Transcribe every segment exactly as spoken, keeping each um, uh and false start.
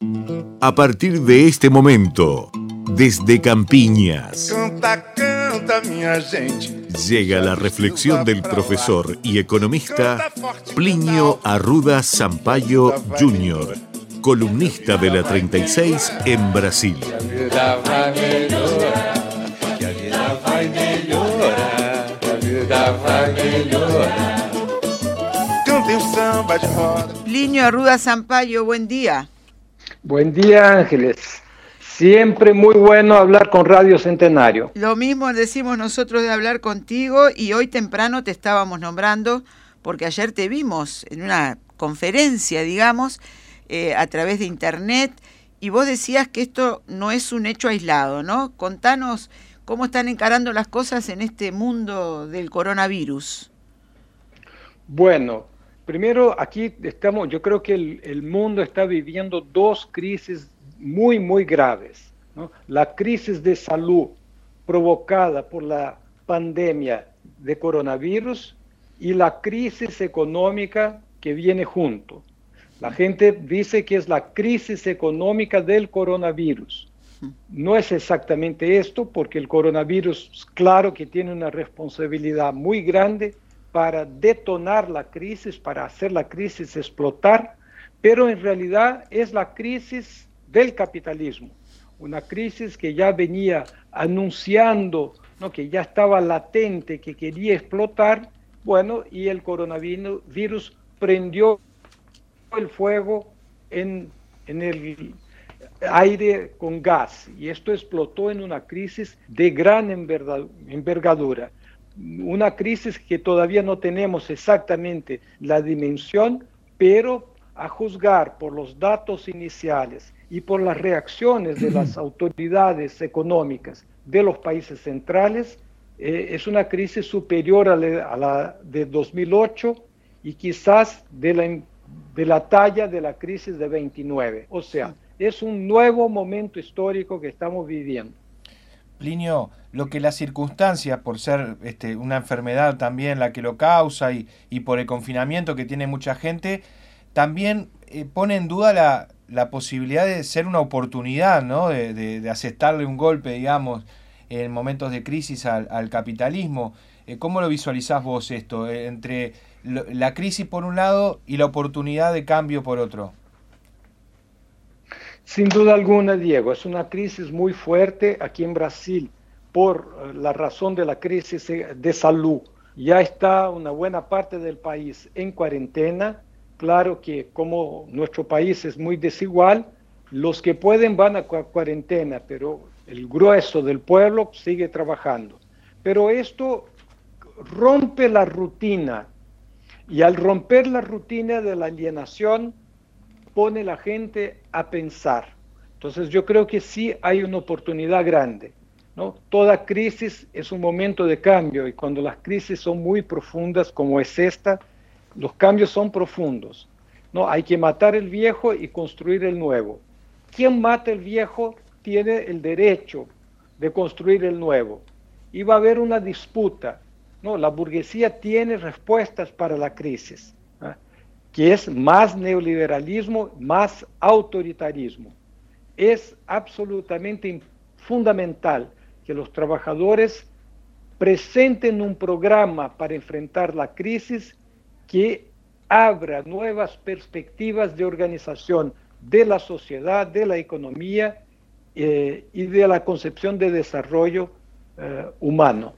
A partir de este momento, desde Campiñas, Canta, canta, minha gente. llega la reflexión del profesor y economista Plinio Arruda Sampaio júnior, columnista de la treinta y seis en Brasil. Que a vida vai melhorar, que a vida vai melhorar, que a vida vai melhorar. Cantem um samba de roda. Plinio Arruda Sampaio, buen día. Buen día, Ángeles. Siempre muy bueno hablar con Radio Centenario. Lo mismo decimos nosotros de hablar contigo, y hoy temprano te estábamos nombrando porque ayer te vimos en una conferencia, digamos, eh, a través de internet, y vos decías que esto no es un hecho aislado, ¿no? Contanos cómo están encarando las cosas en este mundo del coronavirus. Bueno, primero aquí estamos, yo creo que el, el mundo está viviendo dos crisis muy, muy graves, ¿no? La crisis de salud provocada por la pandemia de coronavirus y la crisis económica que viene junto. La gente dice que es la crisis económica del coronavirus. No es exactamente esto, porque el coronavirus, claro que tiene una responsabilidad muy grande para detonar la crisis, para hacer la crisis explotar, pero en realidad es la crisis del capitalismo, una crisis que ya venía anunciando, ¿no?, que ya estaba latente, que quería explotar, bueno, y el coronavirus prendió el fuego en, en el aire con gas, y esto explotó en una crisis de gran envergadura, una crisis que todavía no tenemos exactamente la dimensión, pero a juzgar por los datos iniciales y por las reacciones de las autoridades económicas de los países centrales, eh, es una crisis superior a la, a la de dos mil ocho y quizás de la, de la talla de la crisis de veintinueve. O sea, es un nuevo momento histórico que estamos viviendo. Plinio, lo que las circunstancias, por ser este, una enfermedad también la que lo causa y, y por el confinamiento que tiene mucha gente, también eh, pone en duda la, la posibilidad de ser una oportunidad, ¿no? De, de, de aceptarle un golpe, digamos, en momentos de crisis al, al capitalismo. Eh, ¿Cómo lo visualizás vos esto, eh, entre lo, la crisis por un lado y la oportunidad de cambio por otro? Sin duda alguna, Diego, es una crisis muy fuerte aquí en Brasil por la razón de la crisis de salud. Ya está una buena parte del país en cuarentena. Claro que como nuestro país es muy desigual, los que pueden van a cuarentena, pero el grueso del pueblo sigue trabajando. Pero esto rompe la rutina, y al romper la rutina de la alienación, pone la gente a pensar. Entonces yo creo que sí hay una oportunidad grande, ¿no? Toda crisis es un momento de cambio, y cuando las crisis son muy profundas como es esta, los cambios son profundos, ¿no? Hay que matar el viejo y construir el nuevo. Quien mata el viejo tiene el derecho de construir el nuevo, y va a haber una disputa, ¿no? La burguesía tiene respuestas para la crisis, ¿eh? Que es más neoliberalismo, más autoritarismo. Es absolutamente fundamental que los trabajadores presenten un programa para enfrentar la crisis que abra nuevas perspectivas de organización de la sociedad, de la economía eh, y de la concepción de desarrollo eh, humano.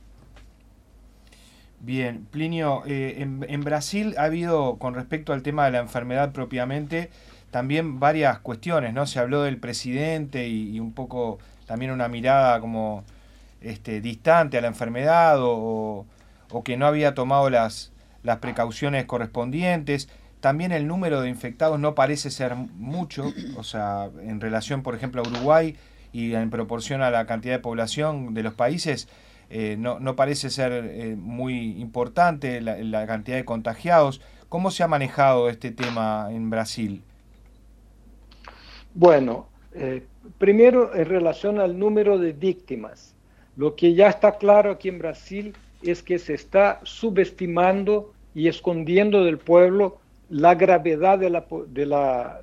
Bien, Plinio, eh, en, en Brasil ha habido, con respecto al tema de la enfermedad propiamente, también varias cuestiones, ¿no? Se habló del presidente y, y un poco también una mirada como este, distante a la enfermedad, o, o que no había tomado las, las precauciones correspondientes. También el número de infectados no parece ser mucho, o sea, en relación, por ejemplo, a Uruguay y en proporción a la cantidad de población de los países, eh, no, no parece ser eh, muy importante la, la cantidad de contagiados. ¿Cómo se ha manejado este tema en Brasil? Bueno, eh, primero en relación al número de víctimas, lo que ya está claro aquí en Brasil es que se está subestimando y escondiendo del pueblo la gravedad de la, de la,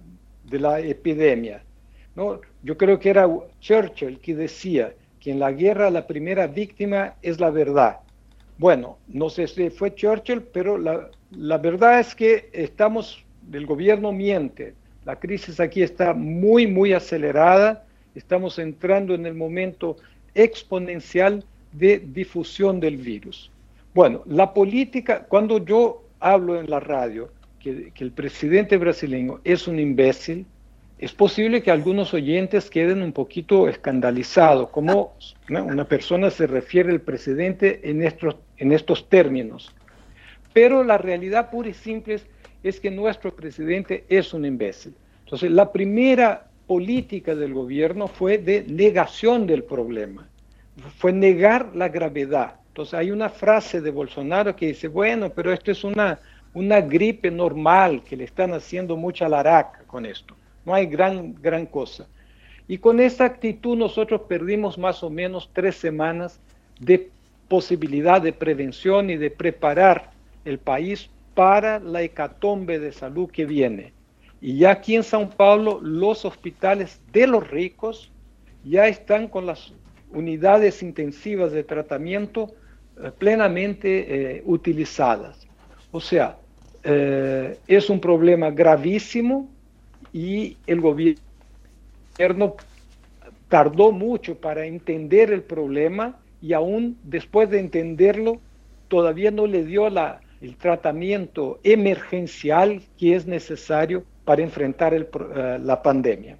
de la epidemia, ¿no? Yo creo que era Churchill que decía que en la guerra la primera víctima es la verdad. Bueno, no sé si fue Churchill, pero la, la verdad es que estamos, el gobierno miente. La crisis aquí está muy, muy acelerada. Estamos entrando en el momento exponencial de difusión del virus. Bueno, la política, cuando yo hablo en la radio que, que el presidente brasileño es un imbécil, es posible que algunos oyentes queden un poquito escandalizados, como, ¿no?, una persona se refiere al presidente en estos, en estos términos. Pero la realidad pura y simple es, es que nuestro presidente es un imbécil. Entonces, la primera política del gobierno fue de negación del problema, fue negar la gravedad. Entonces, hay una frase de Bolsonaro que dice, bueno, pero esto es una, una gripe normal, que le están haciendo mucha laraca con esto. No hay gran, gran cosa. Y con esa actitud nosotros perdimos más o menos tres semanas de posibilidad de prevención y de preparar el país para la hecatombe de salud que viene. Y ya aquí en São Paulo los hospitales de los ricos ya están con las unidades intensivas de tratamiento eh, plenamente eh, utilizadas. O sea, eh, es un problema gravísimo. Y el gobierno tardó mucho para entender el problema y aún después de entenderlo todavía no le dio la, el tratamiento emergencial que es necesario para enfrentar el, uh, la pandemia.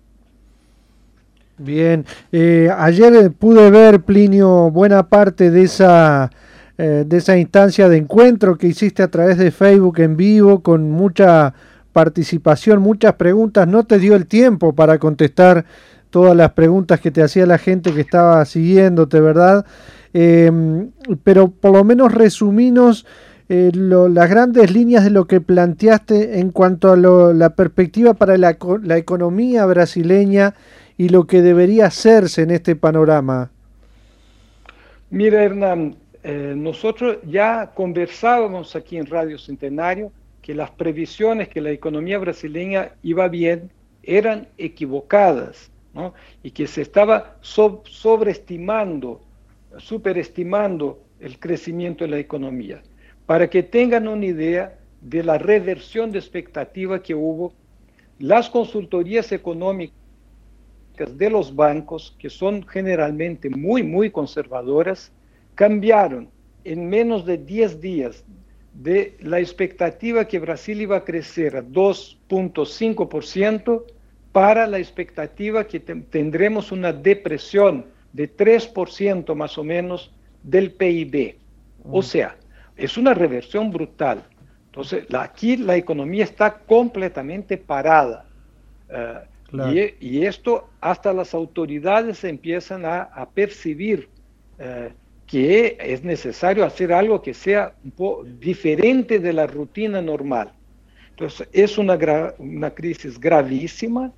Bien, eh, ayer pude ver, Plinio, buena parte de esa, eh, de esa instancia de encuentro que hiciste a través de Facebook en vivo con mucha participación, muchas preguntas. No te dio el tiempo para contestar todas las preguntas que te hacía la gente que estaba siguiéndote, ¿verdad? Eh, pero por lo menos resuminos eh, lo, las grandes líneas de lo que planteaste en cuanto a lo, la perspectiva para la, la economía brasileña y lo que debería hacerse en este panorama. Mira, Hernán, eh, nosotros ya conversábamos aquí en Radio Centenario que las previsiones que la economía brasileña iba bien eran equivocadas, ¿no? Y que se estaba so- sobreestimando, superestimando el crecimiento de la economía. Para que tengan una idea de la reversión de expectativa que hubo, las consultorías económicas de los bancos, que son generalmente muy, muy conservadoras, cambiaron en menos de diez días de la expectativa que Brasil iba a crecer a dos punto cinco por ciento para la expectativa que te- tendremos una depresión de tres por ciento más o menos del P I B. O sea, es una reversión brutal. Entonces, la, aquí la economía está completamente parada. Uh, Claro. y, y esto hasta las autoridades empiezan a, a percibir uh, que es necesario hacer algo que sea un poco diferente de la rutina normal. Entonces, es una, gra- una crisis gravísima,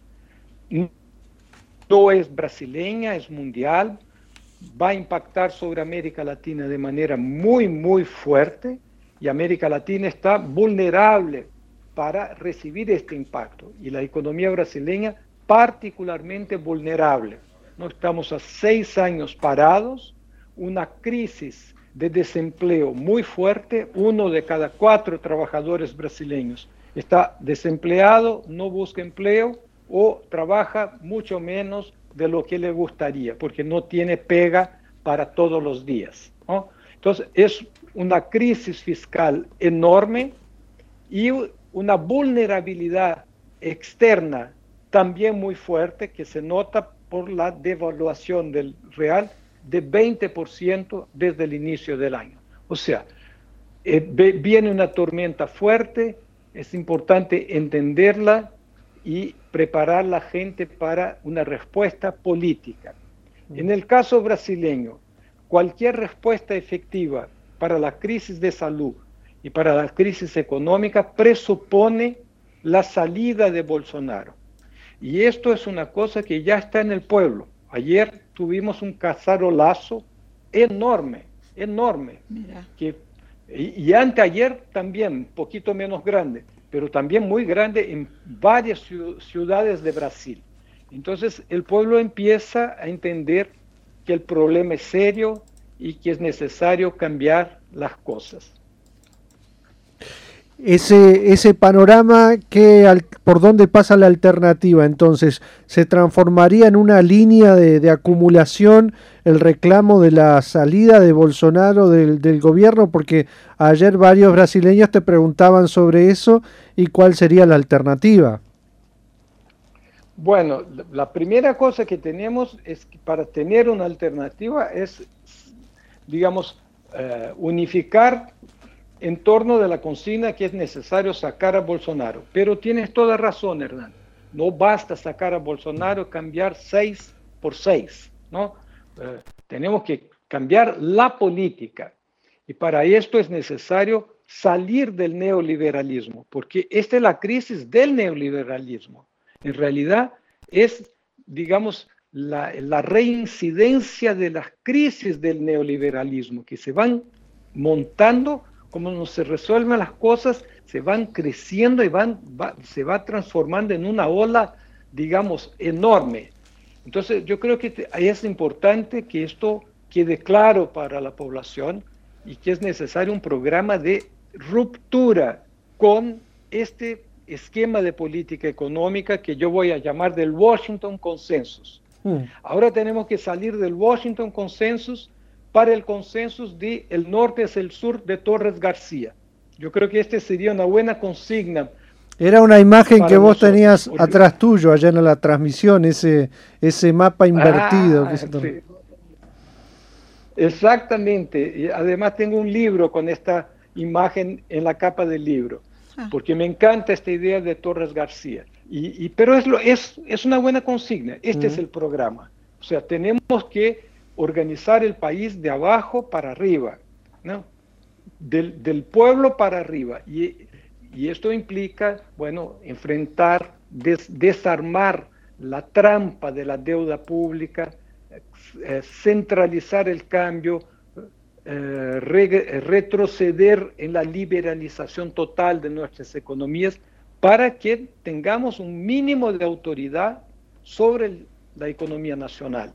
no es brasileña, es mundial, va a impactar sobre América Latina de manera muy, muy fuerte, y América Latina está vulnerable para recibir este impacto, y la economía brasileña particularmente vulnerable. No estamos a seis años parados, una crisis de desempleo muy fuerte, uno de cada cuatro trabajadores brasileños está desempleado, no busca empleo o trabaja mucho menos de lo que le gustaría, porque no tiene pega para todos los días, ¿no? Entonces, es una crisis fiscal enorme y una vulnerabilidad externa también muy fuerte que se nota por la devaluación del real de veinte por ciento desde el inicio del año. O sea, eh, viene una tormenta fuerte, es importante entenderla y preparar la gente para una respuesta política. En el caso brasileño, cualquier respuesta efectiva para la crisis de salud y para la crisis económica presupone la salida de Bolsonaro. Y esto es una cosa que ya está en el pueblo. Ayer tuvimos un cacerolazo enorme, enorme, que, y, y anteayer también, un poquito menos grande, pero también muy grande en varias ciudades de Brasil. Entonces el pueblo empieza a entender que el problema es serio y que es necesario cambiar las cosas. Ese, ese panorama, que, ¿por dónde pasa la alternativa? Entonces, ¿se transformaría en una línea de, de acumulación el reclamo de la salida de Bolsonaro del, del gobierno? Porque ayer varios brasileños te preguntaban sobre eso y cuál sería la alternativa. Bueno, la primera cosa que tenemos es que para tener una alternativa es, digamos, uh, unificar en torno de la consigna que es necesario sacar a Bolsonaro. Pero tienes toda razón, Hernán. No basta sacar a Bolsonaro, cambiar seis por seis, ¿no? Eh, tenemos que cambiar la política. Y para esto es necesario salir del neoliberalismo, porque esta es la crisis del neoliberalismo. En realidad es, digamos, la, la reincidencia de las crisis del neoliberalismo, que se van montando. Como no se resuelven las cosas, se van creciendo y van, va, se va transformando en una ola, digamos, enorme. Entonces, yo creo que te, es importante que esto quede claro para la población y que es necesario un programa de ruptura con este esquema de política económica que yo voy a llamar del Washington Consensus. Mm. Ahora tenemos que salir del Washington Consensus para el consenso de el norte es el sur de Torres García. Yo creo que este sería una buena consigna. Era una imagen que vos nosotros. tenías Porque... atrás tuyo, allá en la transmisión, ese, ese mapa invertido. Ah, que sí. Exactamente. Y además tengo un libro con esta imagen en la capa del libro, porque me encanta esta idea de Torres García. Y, y, pero es, lo, es, es una buena consigna. Este mm. es el programa. O sea, tenemos que organizar el país de abajo para arriba, ¿no? Del, del pueblo para arriba. Y, y esto implica, bueno, enfrentar, des, desarmar la trampa de la deuda pública, eh, centralizar el cambio, eh, re, retroceder en la liberalización total de nuestras economías para que tengamos un mínimo de autoridad sobre el, la economía nacional.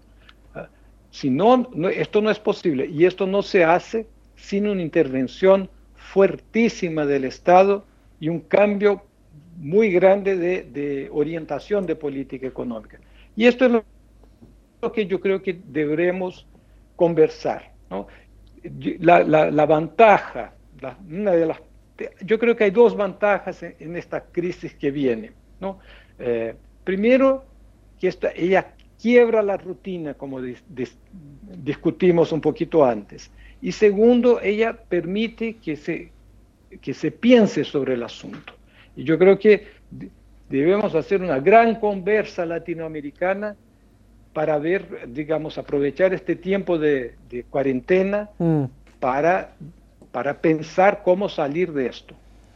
Si no, no, esto no es posible, y esto no se hace sin una intervención fuertísima del Estado y un cambio muy grande de, de orientación de política económica. Y esto es lo que yo creo que deberemos conversar, ¿no? La, la, la ventaja, la, una de las, yo creo que hay dos ventajas en, en esta crisis que viene, ¿no? Eh, primero, que esta, ella quiebra la rutina, como dis, dis, discutimos un poquito antes. Y segundo, ella permite que se, que se piense sobre el asunto. Y yo creo que debemos hacer una gran conversa latinoamericana para ver, digamos, aprovechar este tiempo de, de cuarentena mm. para, para pensar cómo salir de esto.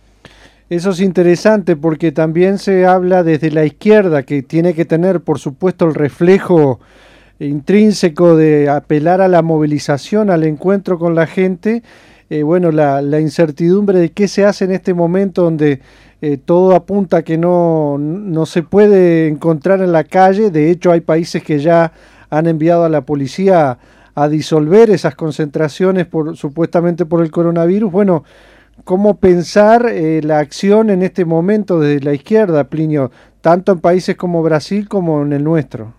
Eso es interesante porque también se habla desde la izquierda, que tiene que tener, por supuesto, el reflejo intrínseco de apelar a la movilización, al encuentro con la gente. Eh, bueno, la, la incertidumbre de qué se hace en este momento donde eh, todo apunta a que no, no se puede encontrar en la calle. De hecho, hay países que ya han enviado a la policía a, a disolver esas concentraciones por, supuestamente por el coronavirus. Bueno, ¿cómo pensar eh, la acción en este momento desde la izquierda, Plinio, tanto en países como Brasil como en el nuestro?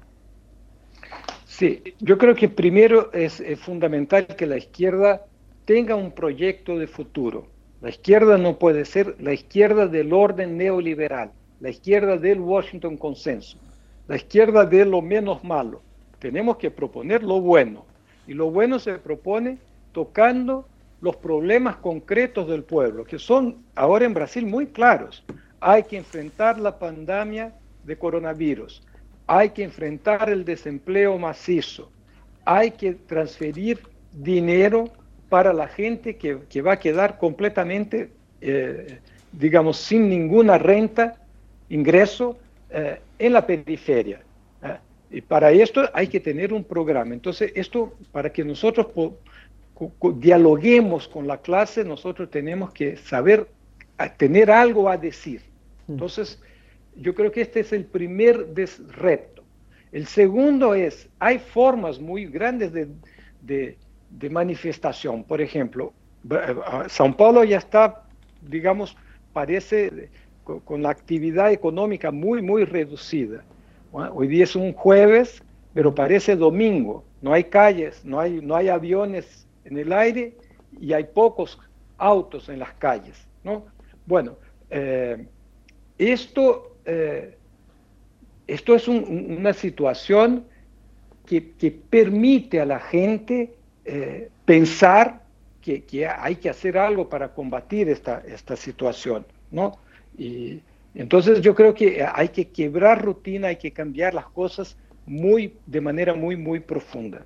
Sí, yo creo que primero es, es fundamental que la izquierda tenga un proyecto de futuro. La izquierda no puede ser la izquierda del orden neoliberal, la izquierda del Washington Consenso, la izquierda de lo menos malo. Tenemos que proponer lo bueno, y lo bueno se propone tocando los problemas concretos del pueblo, que son ahora en Brasil muy claros. Hay que enfrentar la pandemia de coronavirus, hay que enfrentar el desempleo macizo, hay que transferir dinero para la gente que, que va a quedar completamente, eh, digamos, sin ninguna renta, ingreso, eh, en la periferia. ¿eh? Y para esto hay que tener un programa. Entonces, esto, para que nosotros dialoguemos con la clase, nosotros tenemos que saber a tener algo a decir. Entonces, yo creo que este es el primer reto. El segundo es, hay formas muy grandes de, de, de manifestación. Por ejemplo, São Paulo ya está, digamos, parece con, con la actividad económica muy, muy reducida. Bueno, hoy día es un jueves, pero parece domingo. No hay calles, no hay, no hay aviones en el aire y hay pocos autos en las calles, ¿no? Bueno, eh, esto, eh, esto es un, una situación que, que permite a la gente eh, pensar que, que hay que hacer algo para combatir esta, esta situación, ¿no? Y entonces yo creo que hay que quebrar rutina, hay que cambiar las cosas muy, de manera muy, muy profunda.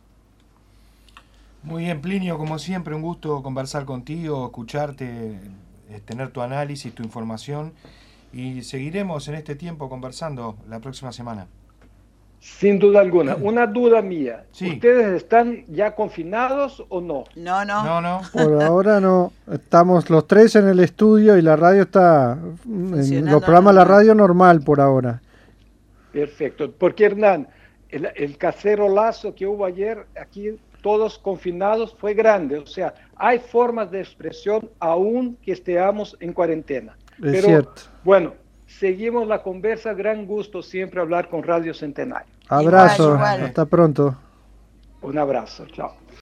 Muy bien, Plinio, como siempre, un gusto conversar contigo, escucharte, tener tu análisis, tu información, y seguiremos en este tiempo conversando la próxima semana. Sin duda alguna. Una duda mía. Sí. ¿Ustedes están ya confinados o no? No, no. No, no. Por ahora no. Estamos los tres en el estudio y la radio está... En los programas de la radio normal por ahora. Perfecto. Porque, Hernán, el, el cacerolazo que hubo ayer aquí, todos confinados, fue grande. O sea, hay formas de expresión aún que estemos en cuarentena. Es Pero, cierto. Bueno, seguimos la conversa. Gran gusto siempre hablar con Radio Centenario. Abrazo. Igual, igual. Hasta pronto. Un abrazo. Chao.